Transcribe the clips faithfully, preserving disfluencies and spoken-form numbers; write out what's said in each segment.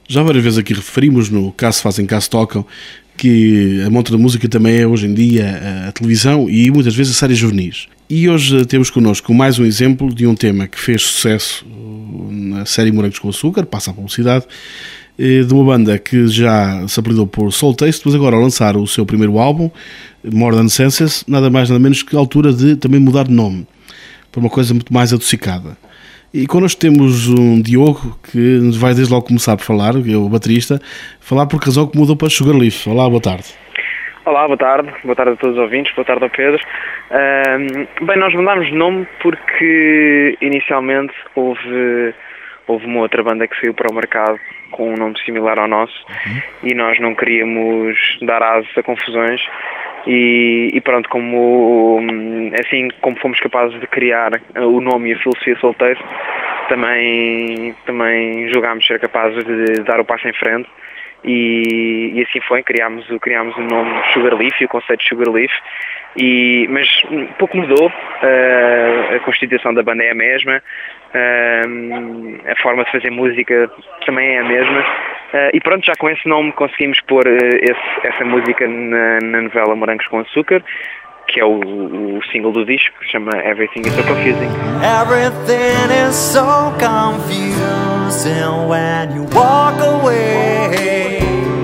Já várias vezes aqui referimos, no Caso Fazem, Caso Tocam, que a montra da música também é hoje em dia a televisão e muitas vezes a séries juvenis. E hoje temos connosco mais um exemplo de um tema que fez sucesso na série Morangos com Açúcar, passa a publicidade, de uma banda que já se apelidou por Soul Taste, mas agora ao lançar o seu primeiro álbum, More Than Senses, nada mais nada menos que a altura de também mudar de nome para uma coisa muito mais adocicada. E connosco temos um Diogo que nos vai desde logo começar por falar, é o baterista, falar por razão que mudou para Sugarleaf. Olá, boa tarde. Olá, boa tarde. Boa tarde a todos os ouvintes, boa tarde ao Pedro. Uh, bem, nós mudámos de nome porque inicialmente houve, houve uma outra banda que saiu para o mercado com um nome similar ao nosso, uhum. E nós não queríamos dar asas a confusões. E, e pronto, como, assim como fomos capazes de criar o nome e a filosofia Soul Taste, também, também julgámos ser capazes de dar o passo em frente e, e assim foi, criámos, criámos o nome Sugarleaf e o conceito de Sugarleaf, e, mas pouco mudou, uh, a constituição da banda é a mesma, uh, a forma de fazer música também é a mesma. Uh, e pronto, já com esse nome conseguimos pôr uh, esse, essa música na, na novela Morangos com Açúcar, que é o, o single do disco, que se chama Everything is so confusing. Everything is so confusing when you walk away.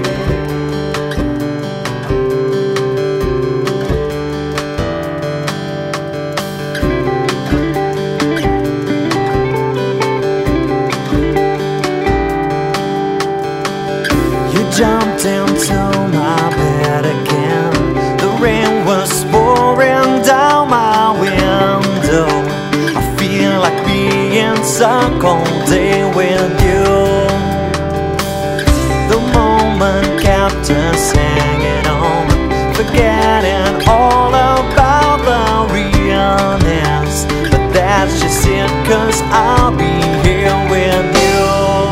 Jumped into my bed again. The rain was pouring down my window. I feel like being stuck all day with you. The moment kept us hanging on, forgetting all about the realness. But that's just it, 'cause I'll be here with you.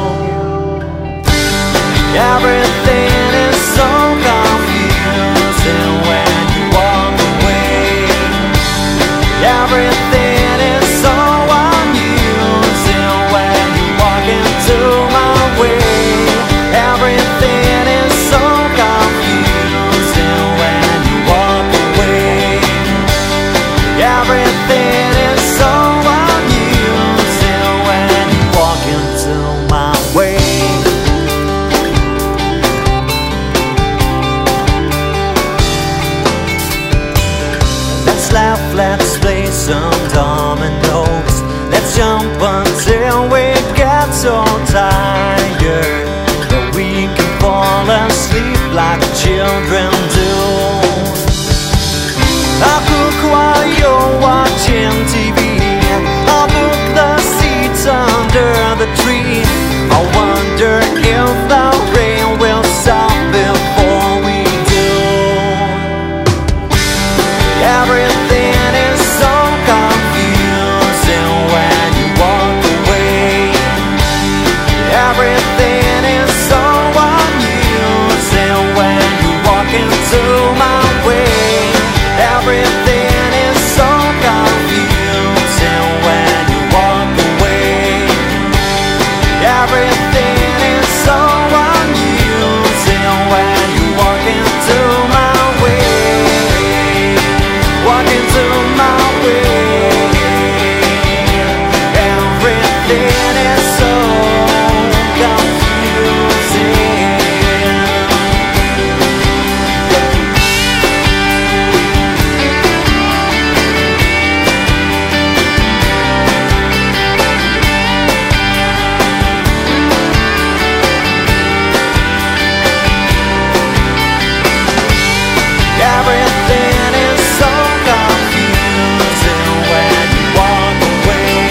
Everything is so confusing when you walk away. Everything is so amusing when you walk into my way. Everything is so confusing when you walk away. Everything is so amusing when you walk into my way. Laugh, let's play some dominoes. Let's jump until we get so tired that we can fall asleep like children do. I'll cook while you're watching T V. I'll book the seats under the tree. I wonder if the rain will stop before we do. Everything is so confusing when you walk away. Everything is so amusing when you walk into my way. Everything is so confusing when you walk away. Everything is so amusing when you walk into my way. Walk into my way. Everything is so confusing. Everything is so confusing when you walk away.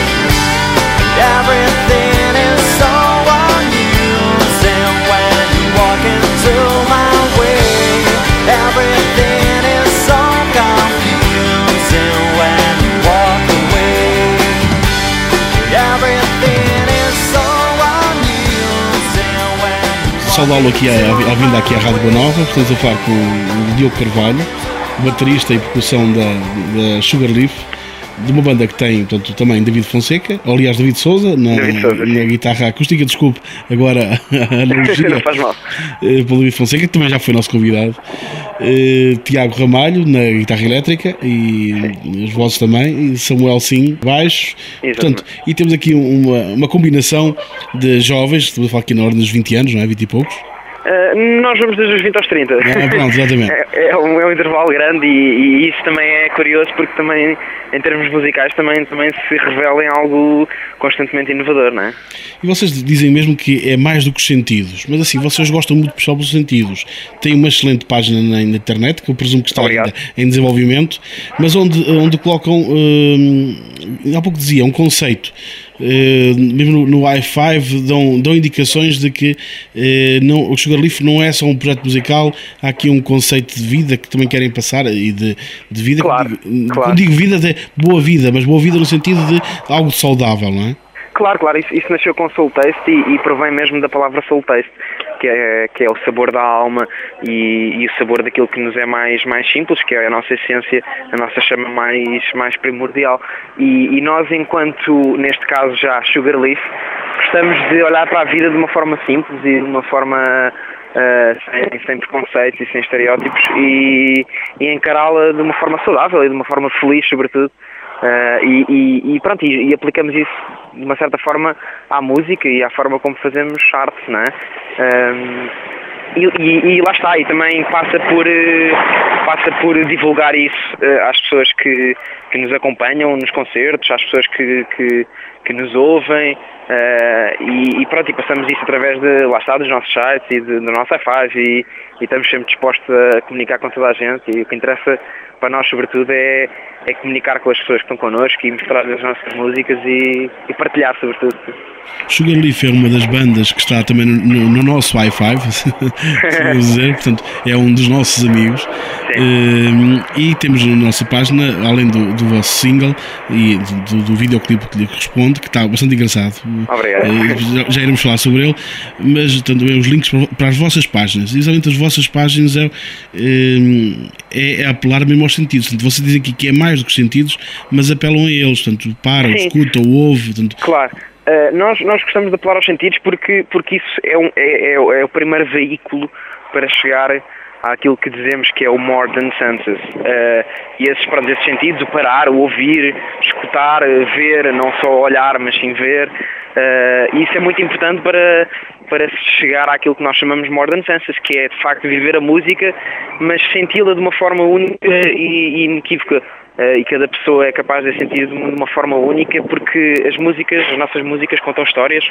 Everything is so amusing when you walk into my way. Everything is so confusing when you walk away. Everything is so amusing when you walk. Saudá-lo aqui à, à vinda aqui à Rádio Boa Nova. Estamos a falar com o Diogo Carvalho, baterista e percussão da, da Sugarleaf. de uma banda que tem, portanto, também David Fonseca, aliás, David Souza, na, David Souza, na guitarra acústica, desculpe, agora a analogia. Não faz mal. Pelo David Fonseca, que também já foi nosso convidado. Uh, Tiago Ramalho na guitarra elétrica e as vozes também, e Samuel Sim, baixo. Portanto, e temos aqui uma, uma combinação de jovens, estamos a falar aqui na ordem dos vinte anos, não é? vinte e poucos. Uh, nós vamos desde os vinte aos trinta. Ah, pronto, exatamente. é, é, um, é um intervalo grande e, e isso também é curioso porque também, em termos musicais, também, também se revela em algo constantemente inovador, não é? E vocês dizem mesmo que é mais do que os sentidos, mas assim, vocês gostam muito de puxar pelos sentidos. Tem uma excelente página na internet, que eu presumo que está ainda em desenvolvimento, mas onde, onde colocam, hum, há pouco dizia, um conceito. Uh, mesmo no, no i cinco dão, dão indicações de que uh, não, o Sugarleaf não é só um projeto musical, há aqui um conceito de vida que também querem passar e de, de vida, claro, digo, claro. Não digo vida de boa vida, mas boa vida no sentido de algo saudável, não é? Claro, claro, isso, isso nasceu com Soul Taste e, e provém mesmo da palavra Soul Taste, que é, que é o sabor da alma e, e o sabor daquilo que nos é mais, mais simples, que é a nossa essência, a nossa chama mais, mais primordial. E, e nós, enquanto, neste caso já Sugarleaf, gostamos de olhar para a vida de uma forma simples e de uma forma uh, sem, sem preconceitos e sem estereótipos e, e encará-la de uma forma saudável e de uma forma feliz, sobretudo. Uh, e, e, e pronto, e, e aplicamos isso de uma certa forma à música e à forma como fazemos arte, não é? Um, e, e, e lá está, e também passa por, uh, passa por divulgar isso uh, às pessoas que, que nos acompanham nos concertos, às pessoas que, que, que nos ouvem, uh, e, e pronto, e passamos isso através de, lá está, dos nossos sites e de, do nosso i cinco e, e estamos sempre dispostos a comunicar com toda a gente e o que interessa para nós, sobretudo, é, é comunicar com as pessoas que estão connosco e mostrar as nossas músicas e, e partilhar, sobretudo. Sugarleaf é uma das bandas que está também no, no nosso i cinco, se vamos dizer, portanto, é um dos nossos amigos. Um, e temos na nossa página, além do, do vosso single e do, do videoclipe que lhe corresponde, que está bastante engraçado. Obrigado. Já, já iremos falar sobre ele, mas também os links para, para as vossas páginas. E exatamente as vossas páginas é, é, é apelar mesmo aos sentidos. Portanto, vocês dizem aqui que é mais do que os sentidos, mas apelam a eles. Portanto, param, escutam, ouvem. Portanto, claro. Uh, nós, nós gostamos de apelar aos sentidos porque, porque isso é, um, é, é, é o primeiro veículo para chegar àquilo que dizemos que é o more than senses. Uh, e esses, pronto, esses sentidos, o parar, o ouvir, escutar, ver, não só olhar, mas sim ver. Uh, e isso é muito importante para, para chegar àquilo que nós chamamos more than senses, que é de facto viver a música, mas senti-la de uma forma única e, e inequívoca. Uh, e cada pessoa é capaz de sentir de uma forma única porque as músicas, as nossas músicas contam histórias,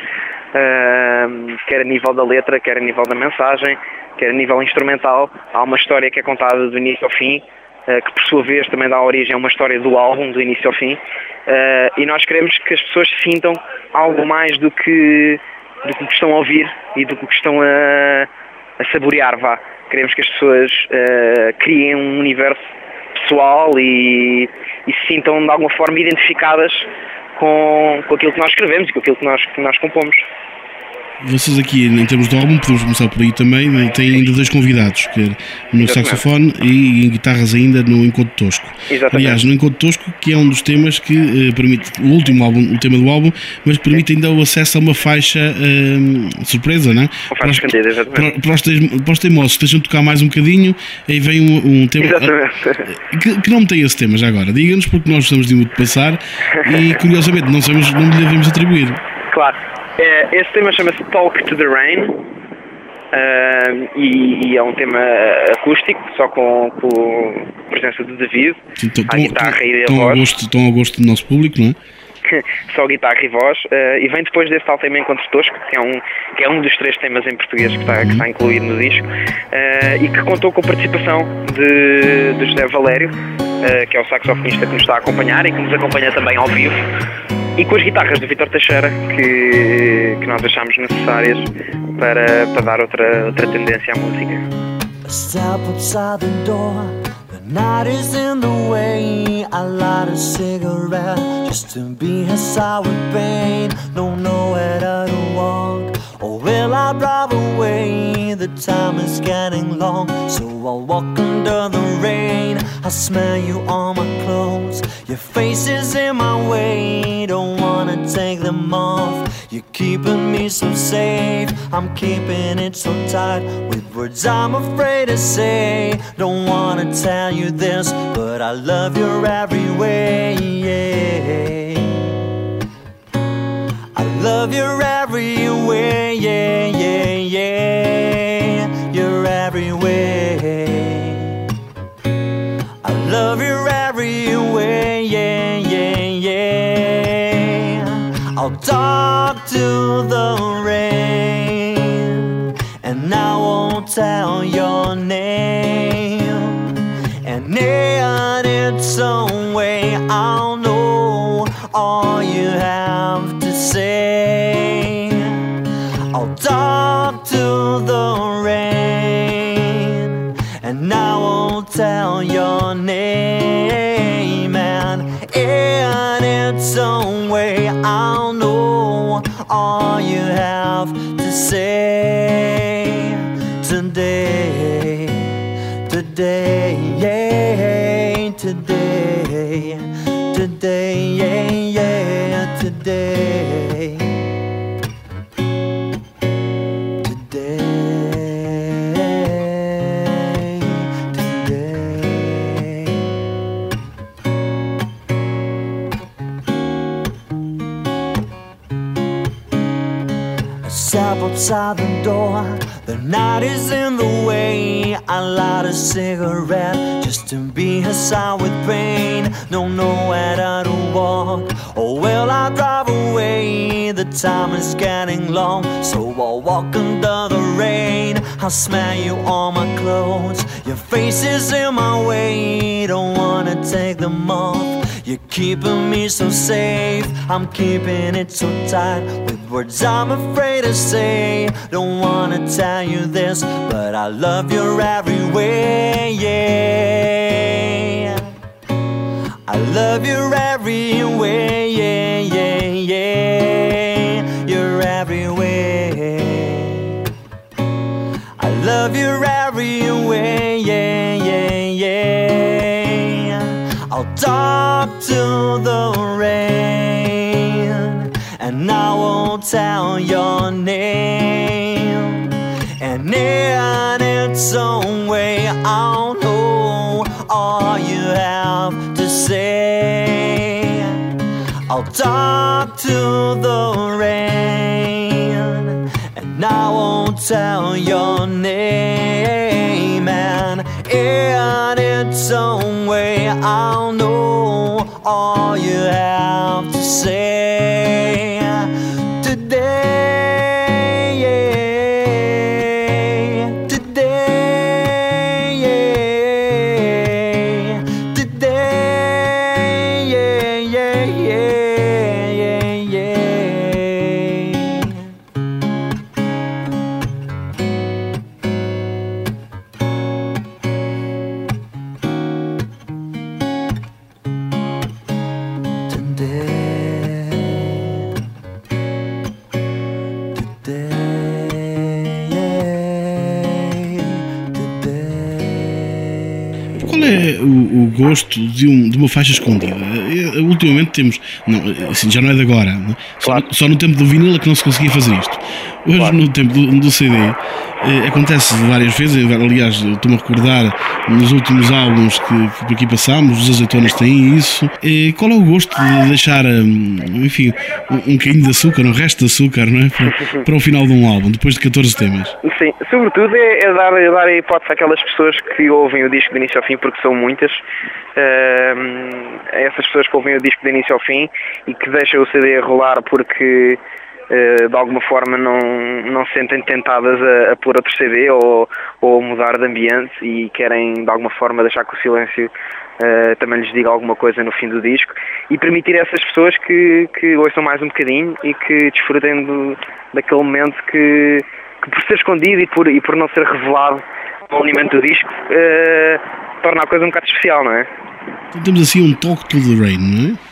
uh, quer a nível da letra, quer a nível da mensagem, quer a nível instrumental. Há uma história que é contada do início ao fim, uh, que por sua vez também dá origem a uma história do álbum, do início ao fim, uh, e nós queremos que as pessoas sintam algo mais do que, do que estão a ouvir e do que estão a, a saborear, vá. Queremos que as pessoas uh, criem um universo pessoal e, e se sintam de alguma forma identificadas com, com aquilo que nós escrevemos e com aquilo que nós, que nós compomos. Vocês aqui, em termos de álbum, podemos começar por aí também, têm ainda dois convidados, que é no Exatamente. saxofone e em guitarras ainda no Encontro Tosco. Exatamente. Aliás, no Encontro Tosco, que é um dos temas que uh, permite, o último álbum, o tema do álbum, mas permite ainda o acesso a uma faixa uh, surpresa, não é? Uma faixa escondida, exatamente. Para, para, para os teimosos, deixam tocar mais um bocadinho, aí vem um, um tema... Uh, que, que nome tem esse tema já agora? Diga-nos, porque nós gostamos de muito passar e, curiosamente, não sabemos, não lhe devemos atribuir. Claro. É, esse tema chama-se Talk to the Rain uh, e, e é um tema acústico, só com, com a presença do David, Sim, tão, a guitarra tão, e a tão voz. Ao gosto, tão ao gosto do nosso público, não é? Só guitarra e voz, uh, e vem depois desse tal tema Encontro Tosco, que é um, que é um dos três temas em português que está, que está incluído no disco, uh, e que contou com a participação de, de José Valério, uh, que é o saxofonista que nos está a acompanhar e que nos acompanha também ao vivo, e com as guitarras do Vítor Teixeira, que, que nós achámos necessárias para, para dar outra, outra tendência à música. Step outside the door, the night is in the way. I light a cigarette just to be her side with pain. Don't know where to walk, or will I drive away? The time is getting long, so I'll walk under the rain. I smell you on my clothes, your face faces in my way, don't wanna take them off. You're keeping me so safe, I'm keeping it so tight. With words I'm afraid to say, don't wanna tell you this, but I love your every way, yeah. I love your every way, yeah, yeah, yeah. Your every way. I love your every way, yeah, yeah, yeah. I'll talk to the rain, and I won't tell your name. And in its own way, I'll know all you have to say. I'll talk to the rain, and I won't tell your name. And in its own way, I'll know all you have to say. Today, today, yeah, today, today, yeah, yeah, today. Step outside the door, the night is in the way. I light a cigarette just to be aside with pain. Don't know where to walk, or will I drive away? The time is getting long, so I'll walk under the rain. I'll smell you on my clothes, your face is in my way. Don't wanna take them off, you're keeping me so safe, I'm keeping it so tight. With words I'm afraid to say, don't wanna tell you this, but I love your every way, yeah. I love your every way, yeah, yeah, yeah. Your every way. I love your every way, yeah, yeah, yeah. I'll talk to the rain, and I won't tell your name. And in its own way, I'll know all you have to say. I'll talk to the rain, and I won't tell your name. And in its own way, I'll know all you have to say. Today, yeah. Today, yeah. Today, yeah, yeah, yeah, yeah, yeah. Qual é o, o gosto de, um, de uma faixa escondida? Ultimamente temos, não, assim, já não é de agora, não? Só, Claro. só no tempo do vinil é que não se conseguia fazer isto. Hoje, Claro. no tempo do, do C D, eh, acontece várias vezes. Aliás, eu estou-me a recordar nos últimos álbuns que, que por aqui passámos, os Azeitonas têm isso. Eh, qual é o gosto de deixar, hum, enfim, um, um bocadinho de açúcar, um resto de açúcar, não é? Para, para o final de um álbum, depois de catorze temas? Sim, sobretudo é, é dar, é dar a hipótese àquelas pessoas que ouvem o disco de início ao fim, porque são muitas, uh, essas pessoas que ouvem o disco de início ao fim e que deixam o C D a rolar porque uh, de alguma forma não, não se sentem tentadas a, a pôr outro C D ou, ou mudar de ambiente e querem de alguma forma deixar que o silêncio Uh, também lhes diga alguma coisa no fim do disco e permitir a essas pessoas que, que ouçam mais um bocadinho e que desfrutem do, daquele momento que, que por ser escondido e por, e por não ser revelado no alimento do disco uh, torna a coisa um bocado especial, não é? Então temos assim um Talk to the Rain, não é?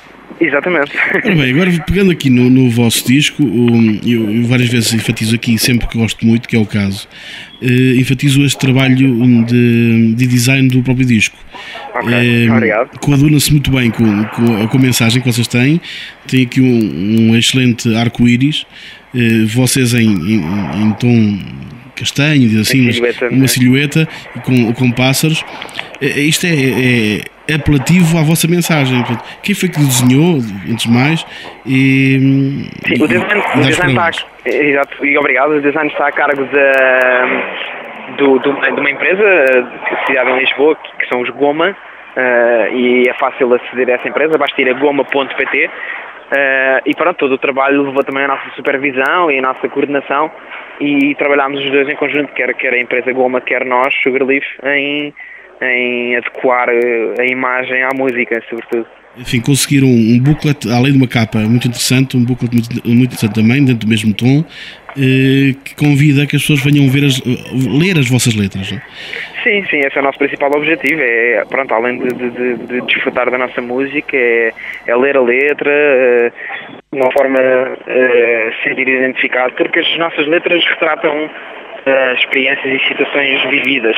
Exatamente. Ora bem, agora pegando aqui no, no vosso disco, um, eu, eu várias vezes enfatizo aqui, sempre que gosto muito, que é o caso, uh, enfatizo este trabalho de, de design do próprio disco. Ok, um, obrigado. Coaduna-se muito bem com, com, com a mensagem que vocês têm. Tem aqui um, um excelente arco-íris, uh, vocês em, em, em tom castanho, diz assim, mas silhueta, uma né? silhueta com, com pássaros. Uh, isto é, é é apelativo à vossa mensagem. Portanto, quem foi que desenhou, antes de mais? E, Sim, o design, e o design está, exato, e obrigado, o design está a cargo de, do, do, de uma empresa sediada em Lisboa, que são os Goma, uh, e é fácil aceder a essa empresa, basta ir a goma ponto pt, uh, e pronto, todo o trabalho levou também a nossa supervisão e a nossa coordenação, e trabalhámos os dois em conjunto, quer, quer a empresa Goma, quer nós, Sugarleaf, em em adequar a imagem à música, sobretudo. Enfim, conseguiram um booklet, além de uma capa muito interessante, um booklet muito, muito interessante também, dentro do mesmo tom, eh, que convida que as pessoas venham ver as, ler as vossas letras. Não? Sim, sim, esse é o nosso principal objetivo, é, pronto, além de, de, de desfrutar da nossa música, é, é ler a letra, é, de uma forma é, sentir identificado, porque as nossas letras retratam Uh, experiências e situações vividas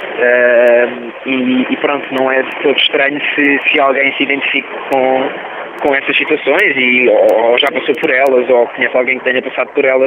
uh, e, e pronto, não é de todo estranho se, se alguém se identifique com, com essas situações e, ou já passou por elas ou conhece alguém que tenha passado por elas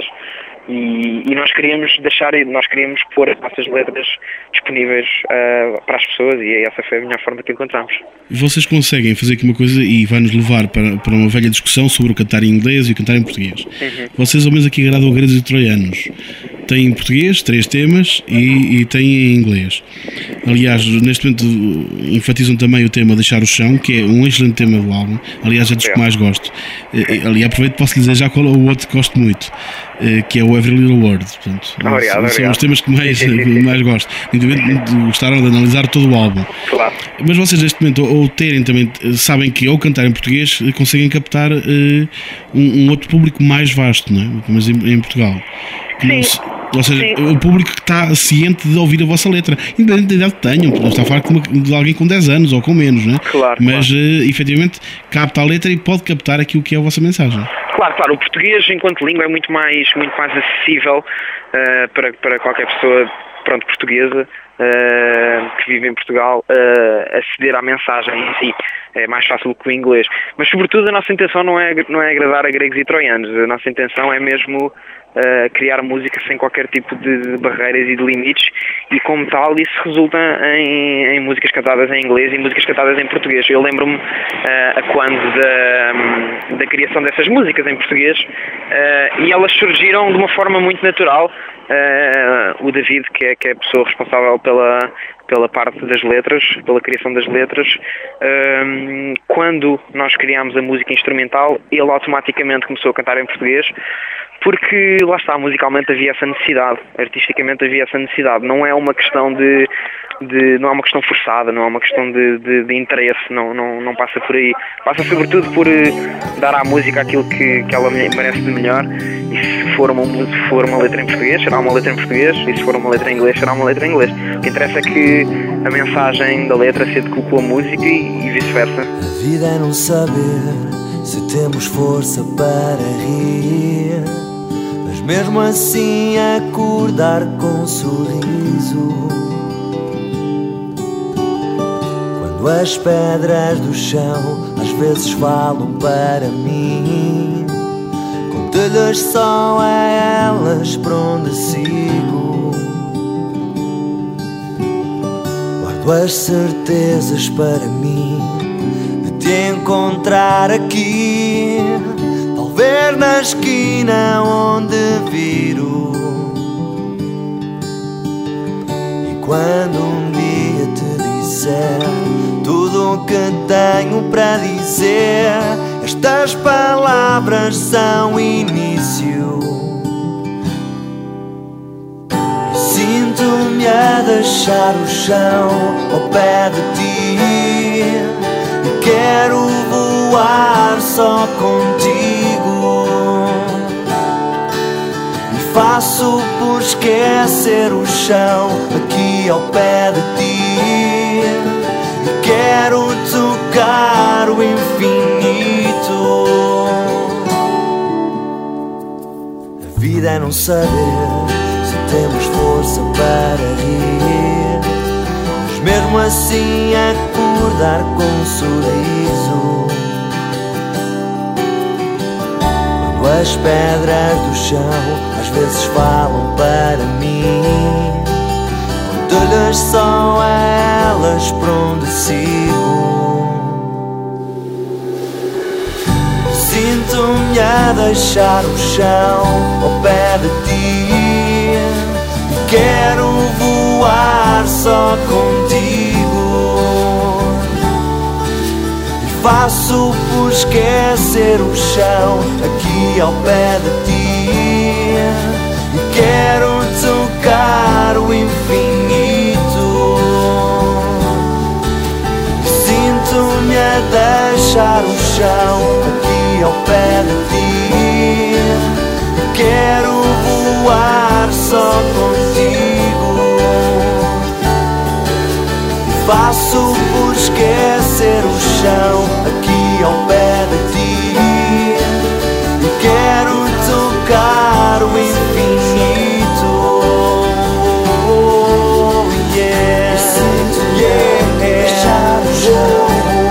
e, e nós queríamos deixar, nós queríamos pôr as nossas letras disponíveis uh, para as pessoas e essa foi a melhor forma que encontramos. Vocês conseguem fazer aqui uma coisa e vai-nos levar para, para uma velha discussão sobre o cantar em inglês e o cantar em português. Uhum. Vocês ao menos aqui agradam gregos e troianos. Tem em português, três temas, e, e tem em inglês. Aliás, neste momento enfatizam também o tema Deixar o Chão, que é um excelente tema do álbum. Aliás, é dos que mais gosto. Ali aproveito, posso dizer já qual é o outro que gosto muito, que é o Every Little Word. Portanto, obrigado, são obrigado. os temas que mais, que mais gosto. Gostaram de analisar todo o álbum. Claro. Mas vocês neste momento, ou terem também, sabem que ao cantar em português conseguem captar uh, um, um outro público mais vasto, não é? Mas em, em Portugal. Sim. Se, ou seja, Sim. o público que está ciente de ouvir a vossa letra, independente da idade que tenham, não está a falar de, uma, de alguém com dez anos ou com menos, não é? Claro, mas claro. Uh, efetivamente capta a letra e pode captar aquilo que é a vossa mensagem. Claro, claro, o português enquanto língua é muito mais, muito mais acessível uh, para, para qualquer pessoa, pronto, portuguesa, uh, que vive em Portugal, uh, aceder à mensagem em si. É mais fácil que o inglês. Mas sobretudo a nossa intenção não é, não é agradar a gregos e troianos, a nossa intenção é mesmo uh, criar música sem qualquer tipo de, de barreiras e de limites e como tal isso resulta em, em músicas cantadas em inglês e músicas cantadas em português. Eu lembro-me uh, a quando da, da criação dessas músicas em português uh, e elas surgiram de uma forma muito natural. Uh, o David, que é, que é a pessoa responsável pela, pela parte das letras, pela criação das letras, um, quando nós criámos a música instrumental, ele automaticamente começou a cantar em português, porque lá está, musicalmente havia essa necessidade, artisticamente havia essa necessidade, não é uma questão de, de não é uma questão forçada, não é uma questão de, de, de interesse, não, não, não passa por aí, passa sobretudo por uh, dar à música aquilo que, que ela merece de melhor, e se for, uma, se for uma letra em português, será uma letra em português, e se for uma letra em inglês, será uma letra em inglês. O que interessa é que a mensagem da letra se adequa com a música e, e vice-versa. A vida é não saber se temos força para rir, mas mesmo assim acordar com um sorriso. Quando as pedras do chão às vezes falam para mim, conto-lhes só a elas por onde sigo. Guardo as certezas para mim de te encontrar aqui, talvez na esquina onde viro. E quando um dia te disser tudo o que tenho para dizer, estas palavras são início. Sinto-me a deixar o chão ao pé de ti e quero voar só contigo. E faço por esquecer o chão aqui ao pé de ti. Quero tocar o infinito. vida é não saber se temos força para rir, mas mesmo assim acordar com um sorriso. Quando as pedras do chão às vezes falam para mim, conto-lhes só a elas por onde sigo. Sinto-me a deixar o chão ao pé de ti, e quero voar só contigo. E faço por esquecer o chão aqui ao pé de ti, e quero tocar o infinito. Sinto-me a deixar o chão aqui ao pé de ti, quero voar só contigo. Faço por esquecer o chão aqui ao pé de ti, e quero tocar o infinito. Yeah, yeah, deixar o chão.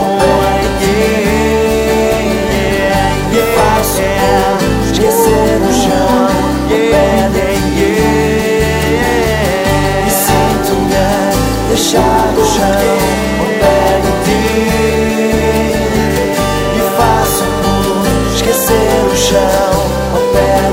Deixar o chão ao pé de ti, e faço por esquecer o chão ao pé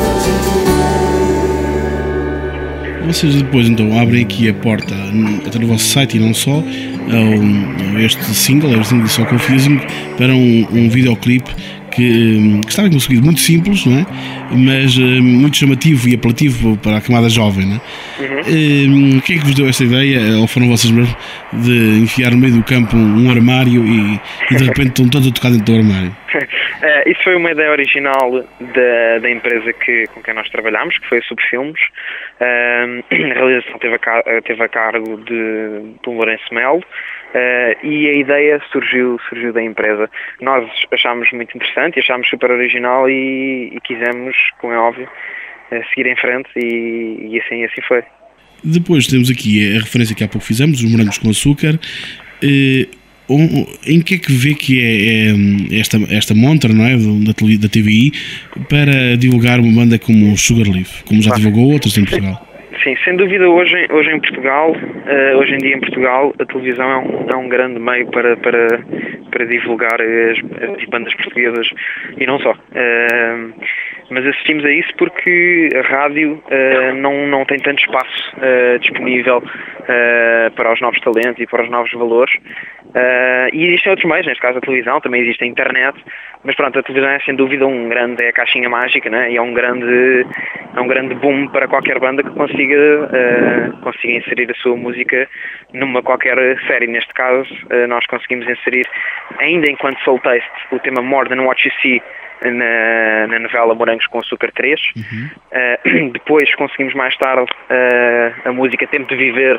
de ti. Vocês depois então abrem aqui a porta até no vosso site e não só ao, este single, este single Só Confusing, para um, um videoclipe que, que está bem conseguido, muito simples, não é? Mas uh, muito chamativo e apelativo para a camada jovem, não é? Uhum. Uh, quem é que vos deu esta ideia, ou foram vocês mesmos, de enfiar no meio do campo um, um armário e, e de repente estão todos a tocar dentro do armário? Uh, isso foi uma ideia original da, da empresa que, com quem nós trabalhamos, que foi a Subfilmes. Uh, a realização teve a, teve a cargo de, de Lourenço Melo. Uh, e a ideia surgiu, surgiu da empresa. Nós achámos muito interessante, achámos super original e, e quisemos, como é óbvio, uh, seguir em frente e, e assim, assim foi. Depois temos aqui a referência que há pouco fizemos, os morangos com açúcar. Uh, em que é que vê que é, é esta, esta montra, não é, da, da T V I, para divulgar uma banda como Sugarleaf, como já claro. divulgou outras em Portugal? Sim, sem dúvida hoje, hoje em Portugal, uh, hoje em dia em Portugal, a televisão é um, é um grande meio para, para, para divulgar as, as bandas portuguesas e não só. Uh, mas assistimos a isso porque a rádio uh, não, não tem tanto espaço uh, disponível uh, para os novos talentos e para os novos valores. Uh, e existem outros meios, neste caso a televisão, também existe a internet, mas pronto, a televisão é sem dúvida um grande, é a caixinha mágica, né? E é um grande, é um grande boom para qualquer banda que consiga, uh, consiga inserir a sua música numa qualquer série. Neste caso, uh, nós conseguimos inserir, ainda enquanto Soul Taste, o tema More Than What You See na, na novela Morangos com Açúcar três. Uhum. Uh, depois conseguimos mais tarde uh, a música Tempo de Viver,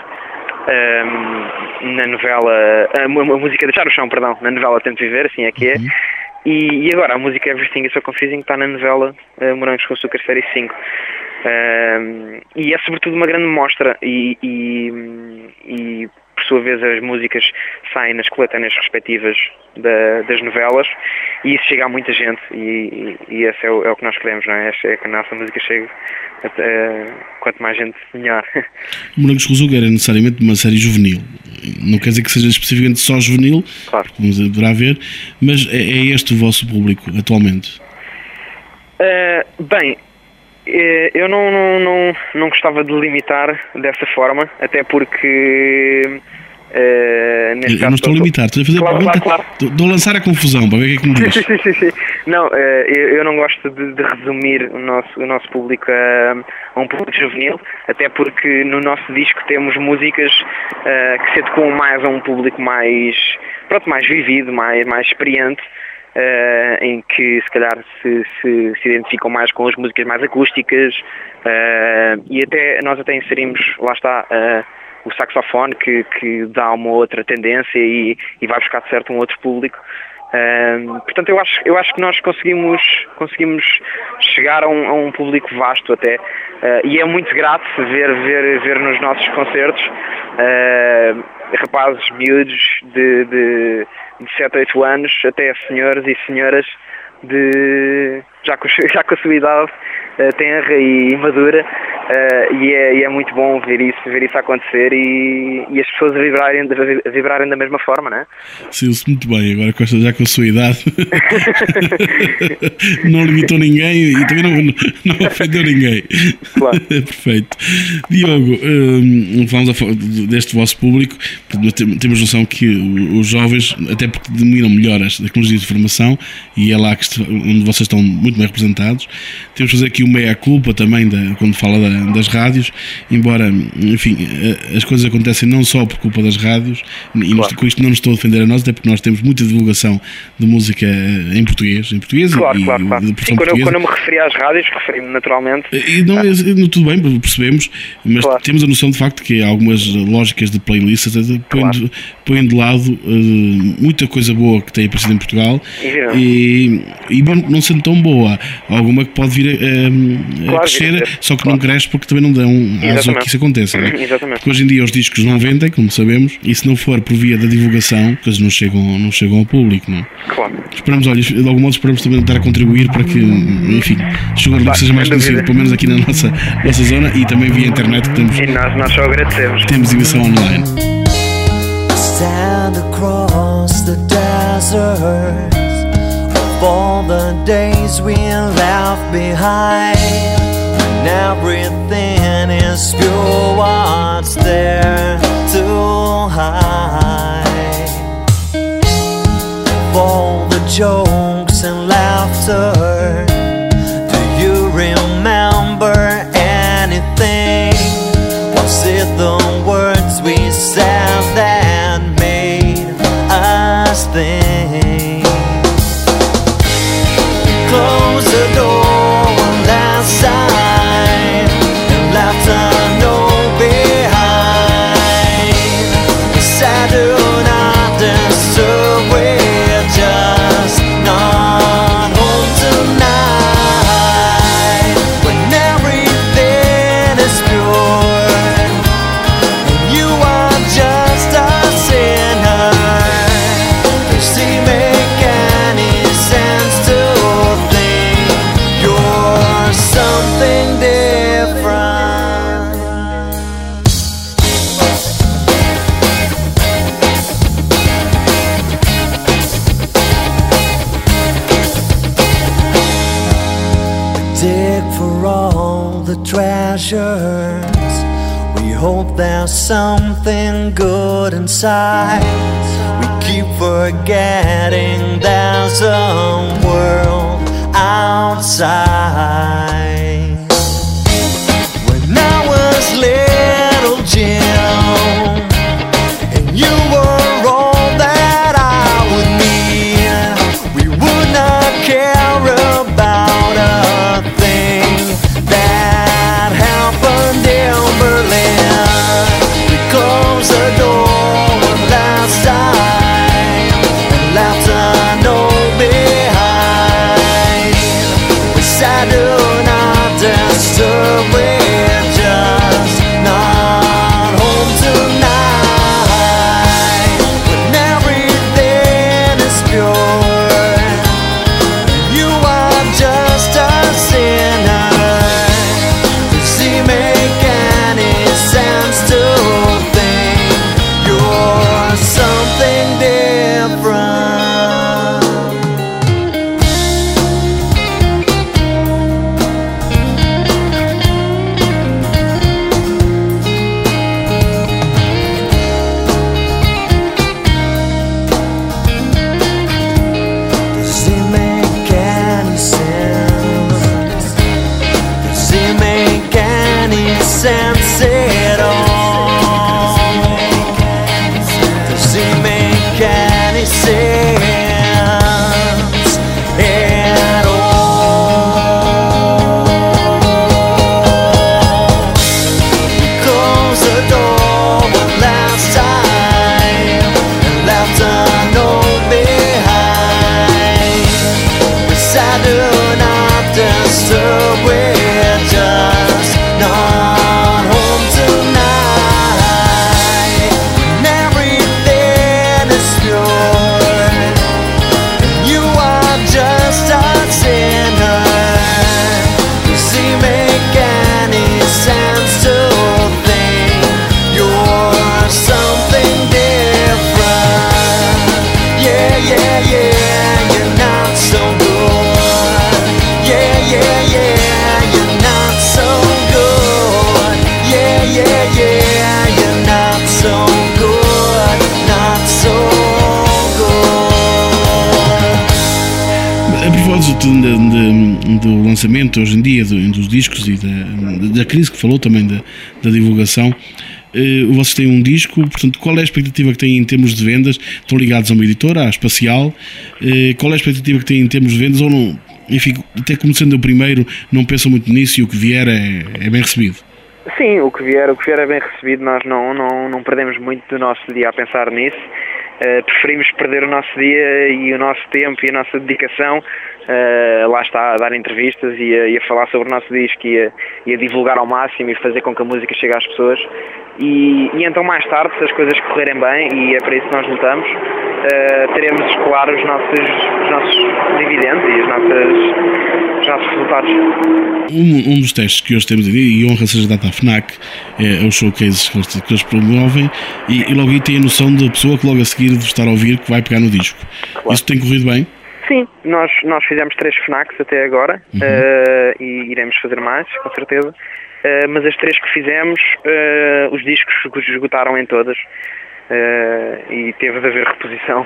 Um, na novela, a, a música Deixar o Chão, perdão, na novela Tempo de Viver, assim é que é. Uhum. E, e agora a música Everything Is So Confusing está na novela uh, Morangos com Açúcar série cinco. Um, e é sobretudo uma grande mostra e, e, e por sua vez as músicas saem nas coletâneas respectivas da, das novelas e isso chega a muita gente e, e, e esse é o, é o que nós queremos, não é? É que a nossa música chegue até, quanto mais gente melhor. Morangos com Açúcar era necessariamente uma série juvenil, não quer dizer que seja especificamente só juvenil, claro. Como deverá ver, mas é, é este o vosso público atualmente? Uh, bem, eu não, não, não, não gostava de limitar dessa forma, até porque uh, neste eu caso, não estou a limitar, estou a fazer claro, pergunta, claro, claro. Estou a lançar a confusão para ver o que é que me diz. sim, sim, sim. Não, uh, eu, eu não gosto de, de resumir o nosso, o nosso público a, a um público juvenil, até porque no nosso disco temos músicas uh, que se adequam mais a um público mais, pronto, mais vivido, mais, mais experiente. Uh, em que se calhar se, se, se identificam mais com as músicas mais acústicas uh, e até nós até inserimos, lá está, uh, o saxofone que, que dá uma outra tendência e, e vai buscar de certo um outro público. Um, portanto, eu acho, eu acho que nós conseguimos, conseguimos chegar a um, a um público vasto até, uh, e é muito grato ver, ver, ver nos nossos concertos uh, rapazes miúdos de, de, de sete, oito anos até senhores e senhoras de, já, com, já com a sua idade uh, tenra e madura, uh, e, é, e é muito bom ver isso, ver isso acontecer e, e as pessoas a vibrarem, a vibrarem da mesma forma, não é? Sim-se muito bem, agora Costa, já com a sua idade não limitou ninguém e também não, não ofendeu ninguém. Claro. Perfeito. Diogo, um, falamos deste vosso público, temos noção que os jovens até porque dominam melhor as tecnologias de informação e é lá que onde vocês estão muito bem representados. Temos de fazer aqui uma meia-culpa também da, quando fala da, das rádios, embora, enfim, as coisas acontecem não só por culpa das rádios, e claro. Com isto não nos estou a defender a nós, até porque nós temos muita divulgação de música em português, em português claro, e claro, claro. de Sim, quando, eu, quando eu me referi às rádios, referi-me naturalmente. E não, ah. é, tudo bem, percebemos, mas claro. Temos a noção de facto que há algumas lógicas de playlists põem, claro. de, põem de lado uh, muita coisa boa que tem aparecido em Portugal e, e não sendo tão boa, alguma que pode vir a, a, claro, a crescer, a só que claro. Não cresce porque também não dão aso que isso aconteça. Não é? Exatamente. Porque hoje em dia os discos não vendem, como sabemos, e se não for por via da divulgação, coisas não chegam, não chegam ao público, não é? Claro. Esperamos, olha, de algum modo esperamos também estar a contribuir para que, enfim, o Sugar Leaf seja mais conhecido, pelo menos aqui na nossa, nossa zona e também via internet que temos. E nós, nós só agradecemos. Temos exibição online. Stand across the deserts of all the days we left behind. When everything is pure, what's there to hide? Of all the jokes and laughter, do you remember anything? Was it the words we said that made us think? Close the door on that side and left a note behind. Said do not disturb, we're just not home tonight. When everything is pure and you are just a sinner, does it make any sense to think you're something different? Dig for all the treasures. We hope there's something good inside. We keep forgetting there's a world outside. When I was little Jim and you were all that I would need, we would not care about a thing that happened in Berlin. We closed the door one last time and left a note behind. We said do not disturb, we're just not home tonight. When everything is pure, you are just a sinner. Does it make any sense to think you're something different? Does it make any sense? Does it make any sense at all? Does it make any sense at all? We closed the door one last time and left a note behind. propósito de, de, do lançamento hoje em dia do, dos discos e da, da crise que falou também da, da divulgação, eh, vocês têm um disco, portanto, qual é a expectativa que têm em termos de vendas? Estão ligados a uma editora, à Espacial, eh, qual é a expectativa que têm em termos de vendas? Ou não, enfim, até como sendo o primeiro, não pensam muito nisso e o que vier é, é bem recebido? Sim, o que vier, o que vier é bem recebido, nós não, não, não perdemos muito do nosso dia a pensar nisso. Uh, preferimos perder o nosso dia e o nosso tempo e a nossa dedicação uh, lá está, a dar entrevistas e a, e a falar sobre o nosso disco e a, e a divulgar ao máximo e fazer com que a música chegue às pessoas e, e então mais tarde, se as coisas correrem bem, e é para isso que nós lutamos, uh, teremos, claro, os nossos, os nossos dividendos e os nossos, os nossos resultados. Um, um dos testes que hoje temos ali, e honra seja data à FNAC, é, é os showcases que eles, que eles promovem, e, e logo aí tem a noção da pessoa que logo a seguir de estar a ouvir que vai pegar no disco. Claro. Isso tem corrido bem? Sim, nós, nós fizemos três FNACs até agora, uhum. uh, e iremos fazer mais, com certeza, uh, mas as três que fizemos, uh, os discos esgotaram em todas, uh, e teve de haver reposição.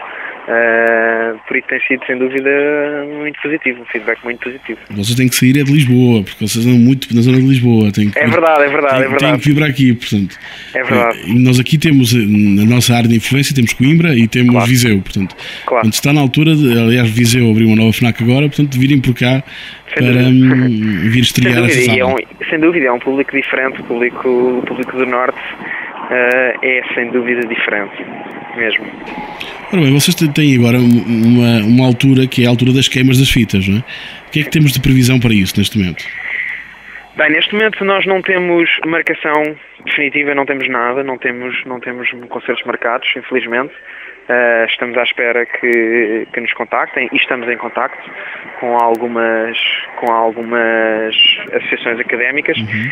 Uh, por isso tem sido, sem dúvida, muito positivo, um feedback muito positivo. Vocês têm que sair é de Lisboa, porque vocês andam muito na zona de Lisboa. Têm que, é verdade, é verdade, têm, é verdade. Têm que vir para aqui, portanto. É verdade. E nós aqui temos, na nossa área de influência, temos Coimbra e temos claro. Viseu, portanto. Claro. Portanto, está na altura, de, aliás, Viseu abriu uma nova FNAC agora, portanto, de virem por cá sem para um, vir estrear essa sala. É um, sem dúvida, é um público diferente, o público, o público do Norte uh, é sem dúvida diferente, mesmo. Ora bem, vocês têm agora uma, uma altura que é a altura das queimas das fitas, não é? O que é que temos de previsão para isso neste momento? Bem, neste momento nós não temos marcação definitiva, não temos nada, não temos, não temos concertos marcados, infelizmente. Uh, estamos à espera que, que nos contactem e estamos em contacto com algumas, com algumas associações académicas, uhum.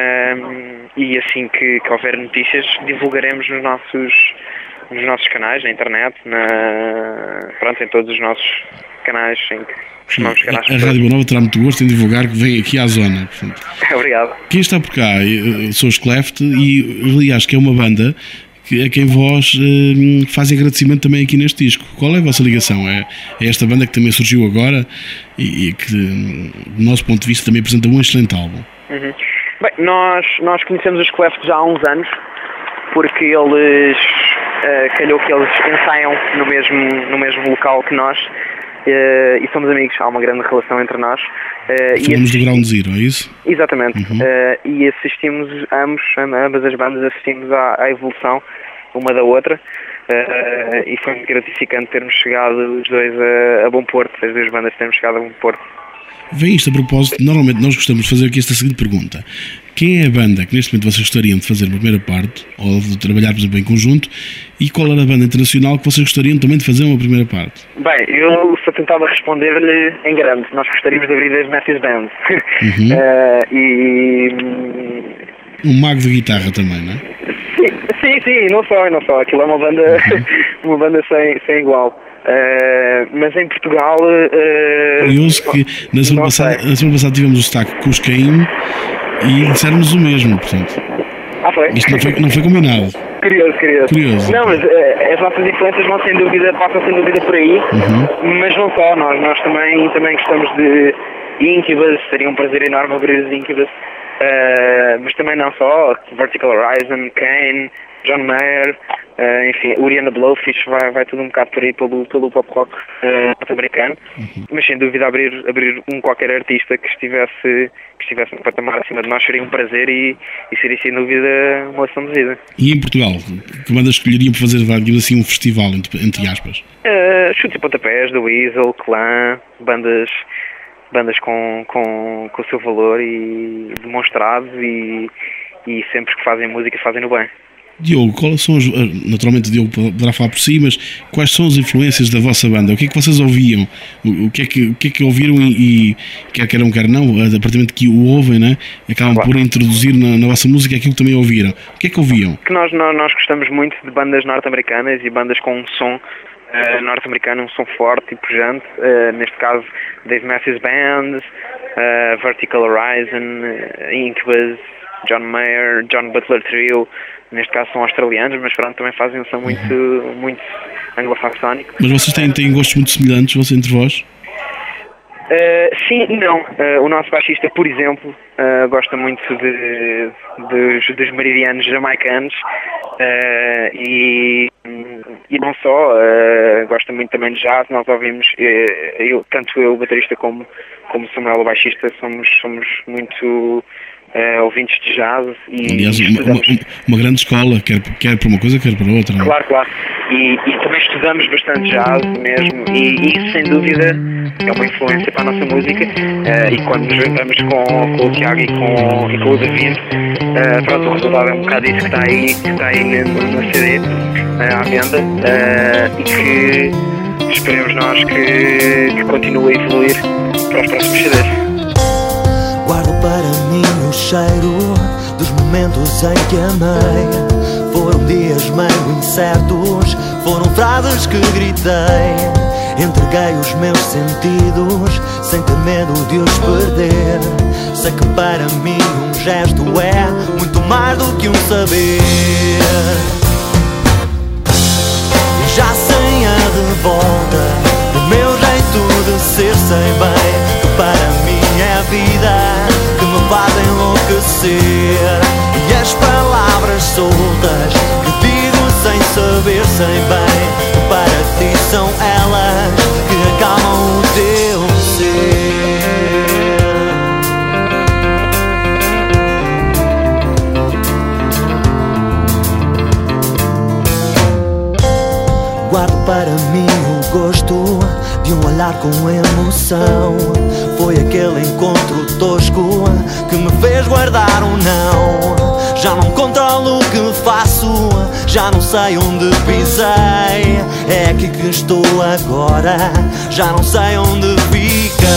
uh, e assim que, que houver notícias divulgaremos nos nossos nos nossos canais, na internet, na, pronto, em todos os nossos canais em que costumamos chegar às pessoas. A Rádio Boa Nova terá muito gosto em divulgar que vem aqui à zona. Portanto. Obrigado. Quem está por cá, eu sou os Cleft e, aliás, que é uma banda que, a quem vós eh, fazem agradecimento também aqui neste disco. Qual é a vossa ligação? É, é esta banda que também surgiu agora e, e que, do nosso ponto de vista, também apresenta um excelente álbum. Uhum. Bem, nós, nós conhecemos os Cleft já há uns anos, porque eles... Uh, calhou que eles ensaiam no mesmo, no mesmo local que nós, uh, e somos amigos, há uma grande relação entre nós. Uh, Falamos do Ground Zero, é isso? Exatamente, uhum. uh, e assistimos ambos, ambas as bandas assistimos à, à evolução uma da outra, uh, e foi muito gratificante termos chegado os dois a, a bom porto, as duas bandas termos chegado a bom porto. Vem isto a propósito, normalmente nós gostamos de fazer aqui esta seguinte pergunta: quem é a banda que neste momento vocês gostariam de fazer uma primeira parte, ou de trabalhar, por exemplo, em conjunto, e qual era a banda internacional que vocês gostariam também de fazer uma primeira parte? Bem, eu só tentava responder-lhe em grande. Nós gostaríamos de abrir as Matthews Band. Uhum. uh, e... Um mago de guitarra também, não é? Sim, sim, sim, não só, não só. Aquilo é uma banda, uhum. uma banda sem, sem igual. Uh, mas em Portugal... Uh, Curioso que na semana, passada, na semana passada tivemos o destaque com os Caim e disseram-nos o mesmo, portanto. Ah, foi? Isto não foi, não foi combinado. Curioso, curioso. curioso. Não, mas uh, as nossas influências vão sem dúvida, passam sem dúvida por aí, uhum. mas não só, nós, nós também, também gostamos de Incubus, seria um prazer enorme abrir os Incubus, uh, mas também não só, Vertical Horizon, Kane, John Mayer, uh, enfim, Uri and the Blowfish, vai, vai tudo um bocado por aí pelo, pelo pop rock uh, norte-americano, uhum. mas sem dúvida abrir, abrir um qualquer artista que estivesse, que estivesse no patamar acima de nós seria um prazer e, e seria sem dúvida uma lição de vida. E em Portugal, que bandas escolheriam para fazer, digamos assim, um festival, entre, entre aspas? Uh, Chutes e Pontapés, The Weasel, Clã, bandas... bandas com, com, com o seu valor e demonstrado e, e sempre que fazem música fazem no bem. Diogo, quais são as, naturalmente o Diogo poderá falar por si, mas quais são as influências da vossa banda? O que é que vocês ouviam? O, o, que, é que, o que é que ouviram e, e quer queiram, quer não, a partir do momento que o ouvem, né, acabam claro. por introduzir na, na vossa música aquilo que também ouviram. O que é que ouviam? Que nós, nós, nós gostamos muito de bandas norte-americanas e bandas com um som Uh, norte-americano, um som forte e pujante, uh, neste caso Dave Matthews Band, uh, Vertical Horizon, uh, Incubus, John Mayer, John Butler Trio, neste caso são australianos, mas pronto, também fazem um som muito, muito anglo-saxónico. Mas vocês têm, têm gostos muito semelhantes, vocês entre vós? Uh, sim e não. Uh, o nosso baixista, por exemplo, uh, gosta muito de, dos, dos meridianos jamaicanos uh, e, e não só, uh, gosta muito também de jazz. Nós ouvimos, uh, eu, tanto eu, o baterista, como, como o Samuel, o baixista, somos, somos muito uh, ouvintes de jazz. E aliás, uma, uma, uma grande escola, quer, quer para uma coisa, quer para outra. Claro, claro. E, e também estudamos bastante jazz mesmo, e isso sem dúvida é uma influência para a nossa música. Uh, e quando nos juntamos com, com o Tiago e com, e com o David, uh, pronto, o resultado é um bocado isso que está aí, que está aí no, no C D uh, à venda, uh, e que esperemos nós que, que continue a evoluir para os próximos C Ds. Guardo para mim o cheiro dos momentos em que amei. Foram dias meio incertos, foram frases que gritei. Entreguei os meus sentidos, sem ter medo de os perder. Sei que para mim um gesto é muito mais do que um saber. E já sem a de volta, o meu jeito de ser, sei bem que para mim é a vida que me faz enlouquecer. E as palavras soltas que digo sem saber, sei bem que para ti são elas que acalmam o teu ser. Guardo para mim o gosto de um olhar com emoção. Foi aquele encontro tosco que me fez guardar um não. Já não controlo o que faço, já não sei onde pisei. É aqui que estou agora, já não sei onde fiquei.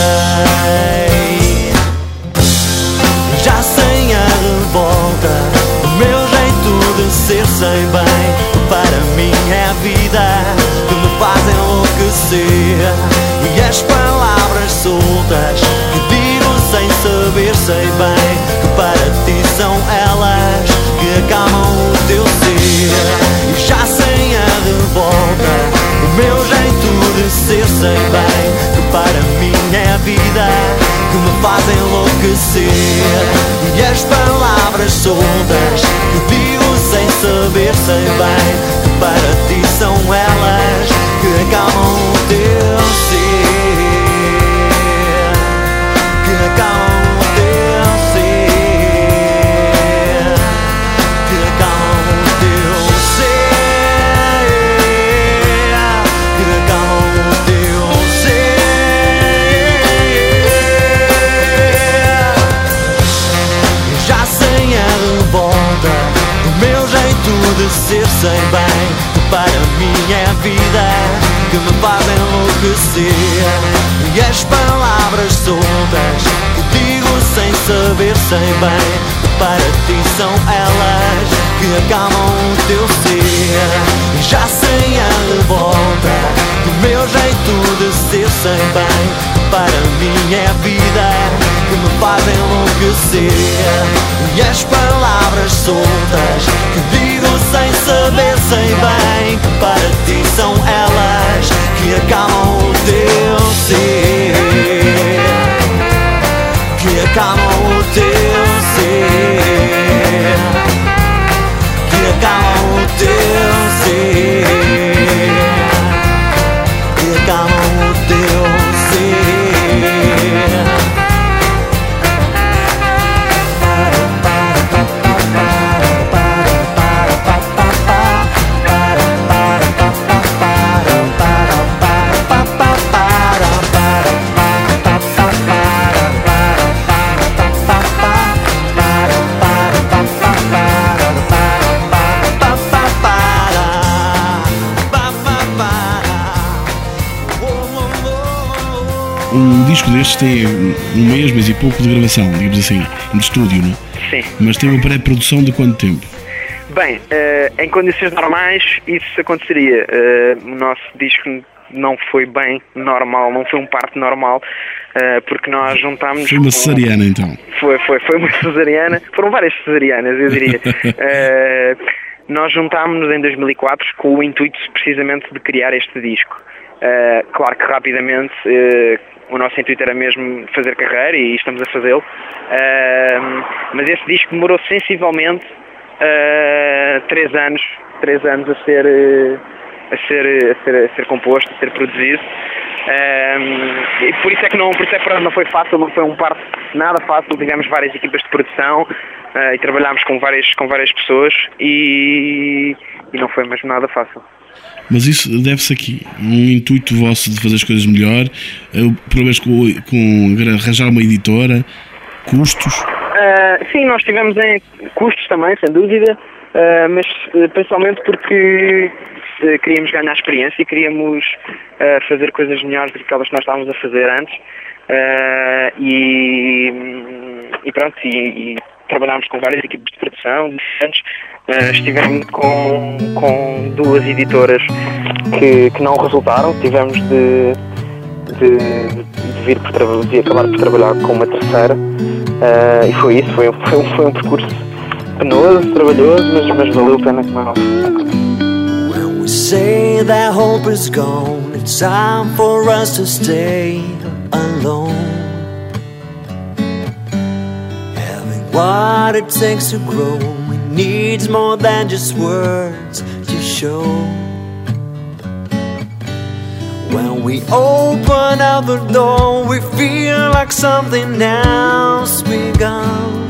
Já sem a revolta, o meu jeito de ser, sei bem que para mim é a vida que me faz enlouquecer. E as palavras soltas que digo sem saber, sei bem que para ti são elas que acalmam o teu ser. E já sem a revolta, o meu jeito de ser, sei bem que para mim é a vida que me faz enlouquecer. E as palavras soltas que digo sem saber, sei bem que para ti são elas que acalmam o teu ser. Que acalmam o teu ser. Que acalmam o teu ser. Que acalmam o teu ser. E já sem a revolta, o meu jeito de ser, sei bem que para mim é a vida que me faz enlouquecer. E as palavras soltas que digo sem saber, sei bem que para ti são elas que acalmam o teu ser. E já sem a revolta, do meu jeito de ser, sei bem que para mim é a vida que me faz enlouquecer. E as palavras soltas que digo sem saber, sei bem que para ti são elas que acalmam o teu ser. Que acalmam o teu ser. Que acalmam o teu ser. Que acalmam o teu ser. Um disco destes tem um mês, mês e pouco de gravação, digamos assim, de estúdio, não é? Sim. Mas tem uma pré-produção de quanto tempo? Bem, uh, em condições normais isso aconteceria. Uh, o nosso disco não foi bem normal, não foi um parto normal, uh, porque nós juntámos... Foi uma cesariana, então? Foi, foi, foi uma cesariana. Foram várias cesarianas, eu diria. Uh, nós juntámos-nos em dois mil e quatro com o intuito precisamente de criar este disco. Uh, claro que rapidamente uh, o nosso intuito era mesmo fazer carreira e estamos a fazê-lo, uh, mas esse disco demorou sensivelmente uh, três anos, três anos a ser, uh, a ser, a ser, a ser composto, a ser produzido. Uh, e por isso é que não, por isso é que não foi fácil, não foi um parto nada fácil. Tivemos várias equipas de produção uh, e trabalhámos com várias, com várias pessoas e, e não foi mesmo nada fácil. Mas isso deve-se aqui, um intuito vosso de fazer as coisas melhor, problemas com, com arranjar uma editora, custos? Uh, sim, nós tivemos em custos também, sem dúvida, uh, mas uh, principalmente porque uh, queríamos ganhar experiência e queríamos uh, fazer coisas melhores do que aquelas que nós estávamos a fazer antes. Uh, e, e pronto, e, e trabalhámos com várias equipes de produção diferentes. Uh, estivemos com, com duas editoras que, que não resultaram, tivemos de, de, de vir por tra- de acabar por trabalhar com uma terceira, uh, e foi isso, foi, foi, um, foi um percurso penoso, trabalhoso, mas, mas valeu a pena como é óbvio. When we say that hope is gone, it's time for us to stay alone. Having what it takes to grow needs more than just words to show. When we open up the door, we feel like something else begun.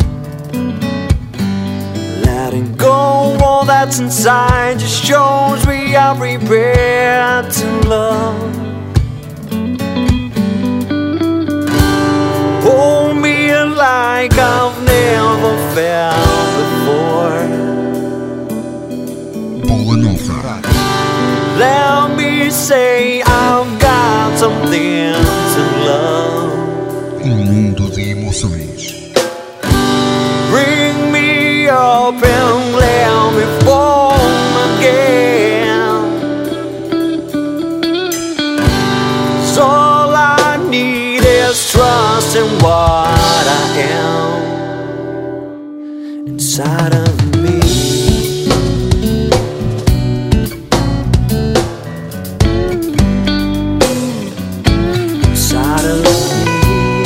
Letting go all that's inside just shows we are prepared to love. Hold me like I've never felt before. Boa Nova. Let me say I've got something to love. Um mundo de emoções. Bring me up and let me fall again. So all I need is trust in what I am inside of me. Inside of me.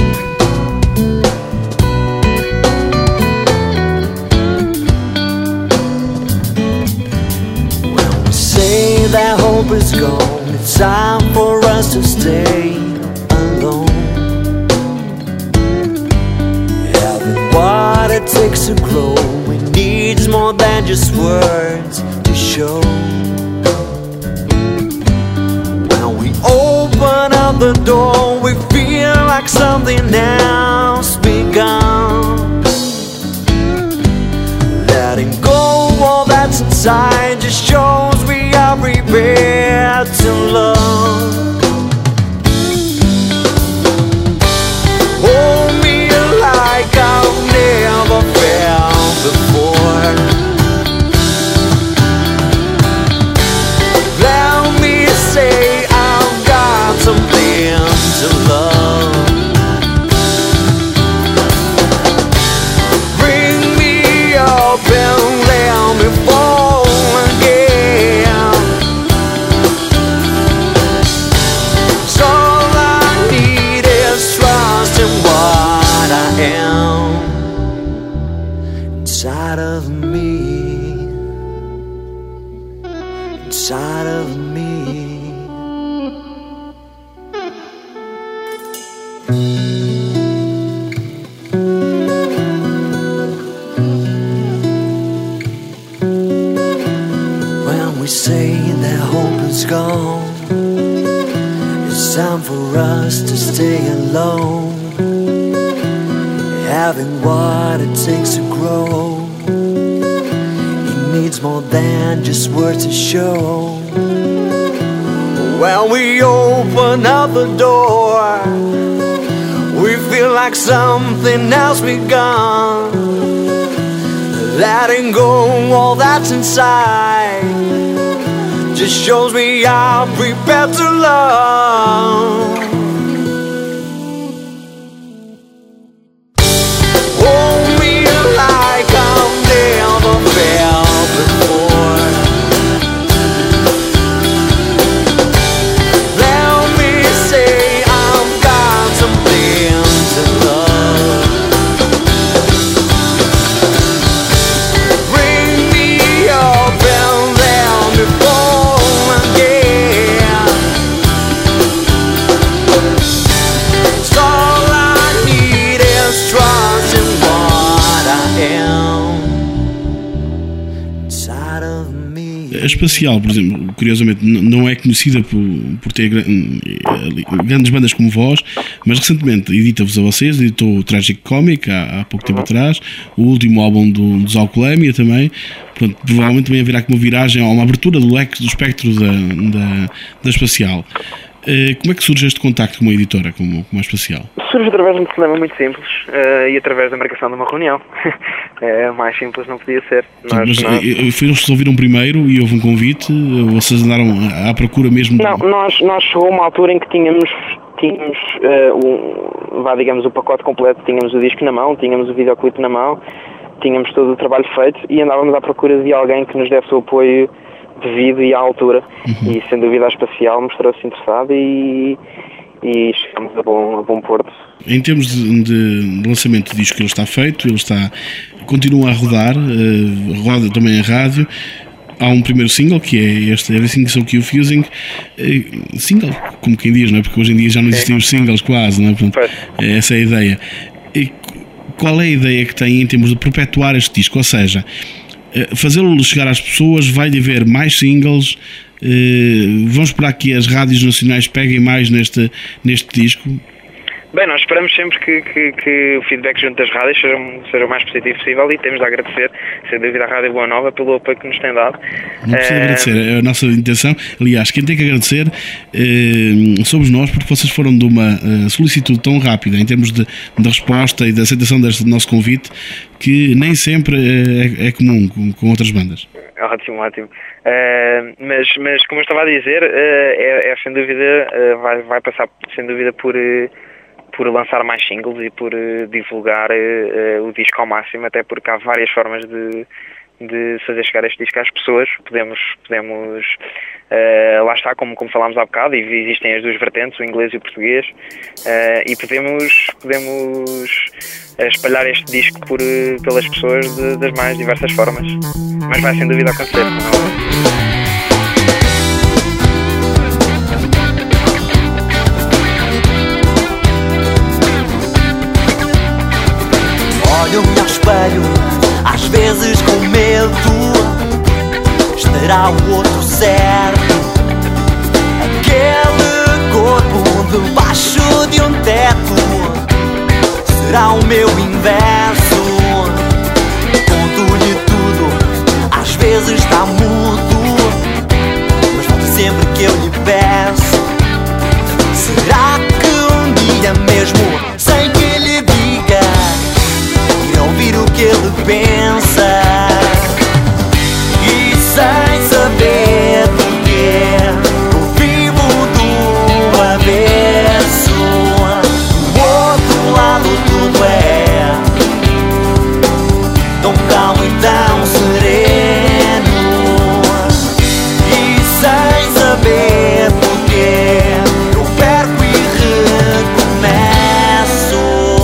When we say that hope is gone, it's time for us to stay alone. Having what it takes to grow, it needs more than just words to show. When we open up the door, we feel like something else begun. Letting go all that's inside just shows we are prepared to love. Hold me like I've never felt before. Let me say I've got something to love. Bring me up and let me fall again. So all I need is trust in what I am inside of me. Inside of me. When we say that hope is gone, it's time for us to stay alone. Having what it takes to grow, it needs more than just words to show. When we open up the door, we feel like something else begun. Letting go all that's inside just shows we are prepared to love. Hold me like I've never felt before. A Espacial, por exemplo, curiosamente, não é conhecida por, por ter grandes bandas como vós, mas recentemente edita-vos a vocês, editou o Tragic Comic há, há pouco tempo atrás, o último álbum do, dos Alcoolemia também. Portanto, provavelmente também haverá aqui uma viragem, ou uma abertura do leque, do espectro da, da, da Espacial. Como é que surge este contacto com uma editora como, como a Espacial? Surge através de um problema muito simples uh, e através da marcação de uma reunião. É, mais simples não podia ser. Nós, Mas nós... foi eles que resolveram primeiro e houve um convite? Vocês andaram à procura mesmo? Não, nós, nós chegou uma altura em que tínhamos, tínhamos uh, um, vá, digamos, o pacote completo. Tínhamos o disco na mão, tínhamos o videoclipe na mão, tínhamos todo o trabalho feito e andávamos à procura de alguém que nos desse o apoio devido e à altura. Uhum. E sem dúvida a Espacial mostrou-se interessado e, e chegamos a bom, a bom porto. Em termos de, de lançamento de disco, ele está feito, ele está, continua a rodar, uh, roda também a rádio. Há um primeiro single, que é este Everything So Confusing, uh, single, como quem diz, não é? Porque hoje em dia já não existem os singles quase, não é? Portanto, essa é a ideia. E qual é a ideia que tem em termos de perpetuar este disco? Ou seja, fazê-lo chegar às pessoas, vai haver mais singles, uh, vamos esperar que as rádios nacionais peguem mais neste, neste disco? Bem, nós esperamos sempre que, que, que o feedback junto das rádios seja, seja o mais positivo possível e temos de agradecer, sem dúvida, à Rádio Boa Nova pelo apoio que nos tem dado. Não precisa uh... agradecer, é a nossa intenção. Aliás, quem tem que agradecer uh, somos nós, porque vocês foram de uma uh, solicitude tão rápida em termos de, de resposta e de aceitação deste nosso convite, que nem sempre é, é comum com, com outras bandas. Ótimo, ótimo. Uh, mas, mas, como eu estava a dizer, uh, é, é sem dúvida, uh, vai, vai passar sem dúvida por... Uh, por lançar mais singles e por uh, divulgar uh, uh, o disco ao máximo, até porque há várias formas de, de fazer chegar este disco às pessoas. Podemos, podemos uh, lá está, como, como falámos há bocado, e existem as duas vertentes, o inglês e o português, uh, e podemos, podemos espalhar este disco por, uh, pelas pessoas de, das mais diversas formas. Mas vai sem dúvida acontecer. Olho-me ao espelho, às vezes com medo. Estará o outro certo? Aquele corpo debaixo de um teto será o meu inverso? Conto-lhe tudo, às vezes está mudo, mas volta sempre que eu lhe peço. Será que um dia mesmo, sem que lhe diga, ouvir o que ele pensa e sem saber porquê eu vivo do avesso? Do outro lado tudo é tão calmo e tão sereno, e sem saber porquê eu perco e recomeço.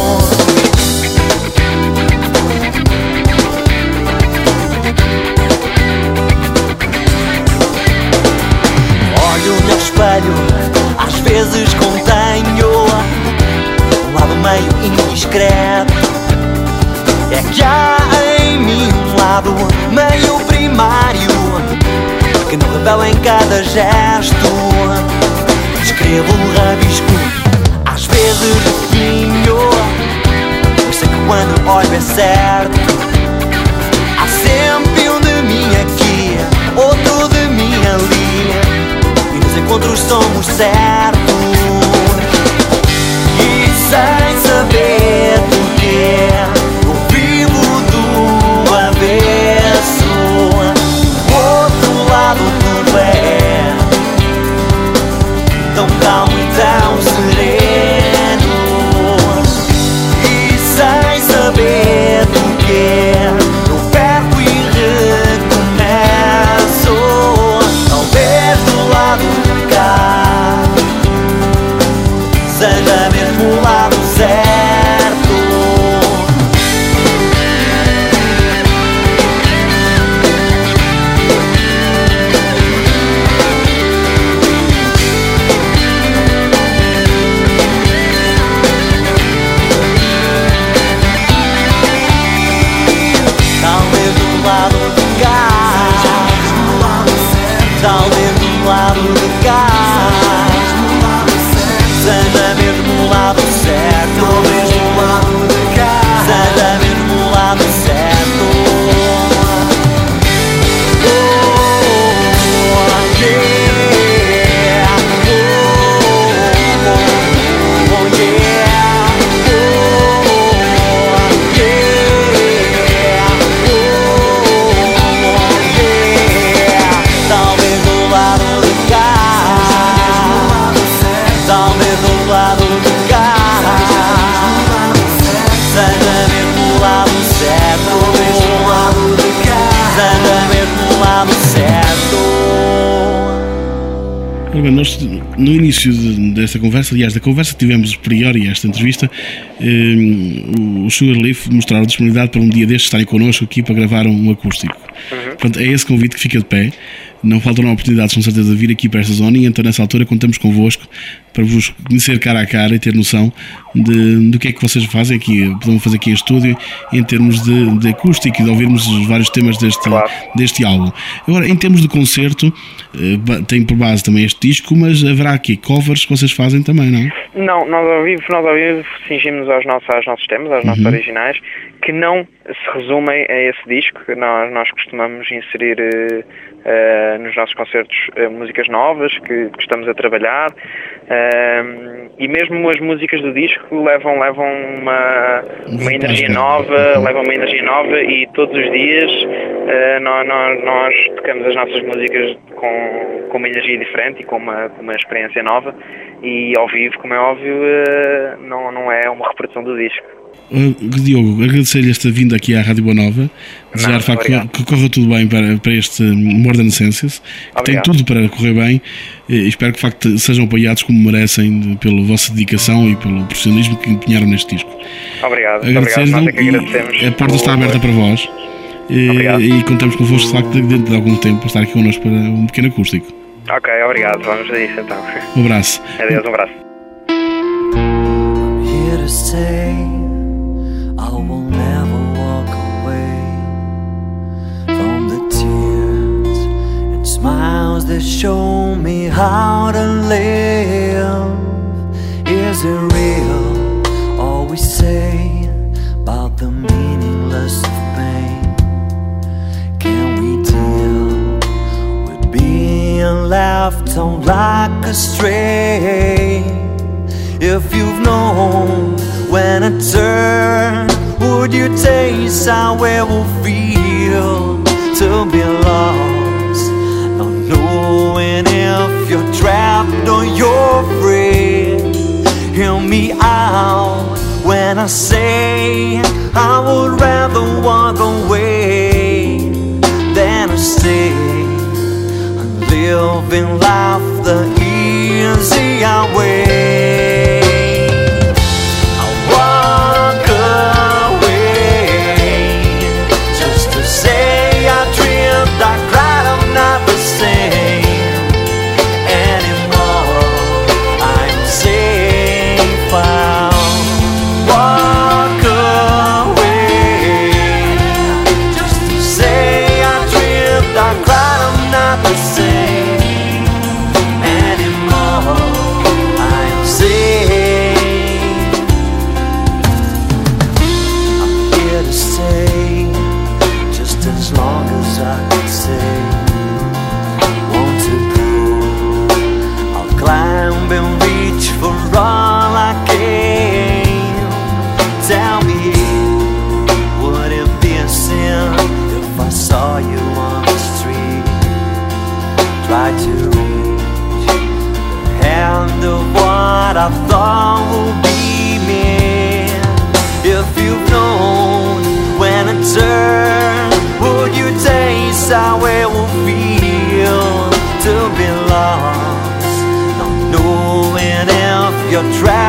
Às vezes contenho um lado meio indiscreto. É que há em mim um lado meio primário que não revela em cada gesto. Escrevo um rabisco, às vezes definho, mas sei que quando olho é certo. Há sempre um de mim aqui, outro de mim ali, encontros somos certos, e sem saber porquê eu vivo do avesso. O outro lado tudo é tão calmo e tão sereno, e sem saber porquê Ora bem, nós no início de, desta conversa, aliás, da conversa que tivemos prior a esta entrevista, eh, o Sugarleaf mostraram disponibilidade para um dia destes estarem connosco aqui para gravar um acústico. Uhum. Portanto, é esse convite que fica de pé. Não faltam oportunidades, com certeza, de vir aqui para esta zona, e então nessa altura contamos convosco para vos conhecer cara a cara e ter noção de, do que é que vocês fazem aqui, podemos fazer aqui em estúdio em termos de, de acústico e de ouvirmos os vários temas deste, claro. deste álbum. Agora, em termos de concerto, tem por base também este disco, mas haverá aqui covers que vocês fazem também, não é? Não, nós ao vivo, nós ao vivo cingimos aos nossos, aos nossos temas, aos uhum. nossos originais, que não se resumem a esse disco. Nós, nós costumamos inserir uh, uh, nos nossos concertos uh, músicas novas que, que estamos a trabalhar, uh, e mesmo as músicas do disco levam, levam uma, uma energia nova, levam uma energia nova, e todos os dias uh, nós, nós, nós tocamos as nossas músicas com, com uma energia diferente e com uma, com uma experiência nova, e ao vivo, como é óbvio, uh, não, não é uma reprodução do disco. Uh, Diogo, agradecer-lhe esta vinda aqui à Rádio Boa Nova, desejar de facto que, que corra tudo bem para, para este Modern Senses, que obrigado. Tem tudo para correr bem, e espero que de facto sejam apoiados como merecem pela vossa dedicação e pelo profissionalismo que empenharam neste disco. Obrigado, obrigado. Nós é que agradecemos. A porta está aberta para vós, e, e contamos convosco de facto dentro de algum tempo para estar aqui connosco para um pequeno acústico. Ok, obrigado, vamos a isso então. Um abraço. Adeus, um abraço. I will never walk away from the tears and smiles that show me how to live. Is it real, all we say about the meaningless of pain? Can we deal with being left on like a stray? If you've known when I turn, would you taste how it will feel to be lost, not knowing if you're trapped or you're free? Hear me out when I say I would rather walk away than to stay and living life the easy way. I thought would be me. If you've known when I turn, would you taste how it will feel to be lost, not knowing if you're trapped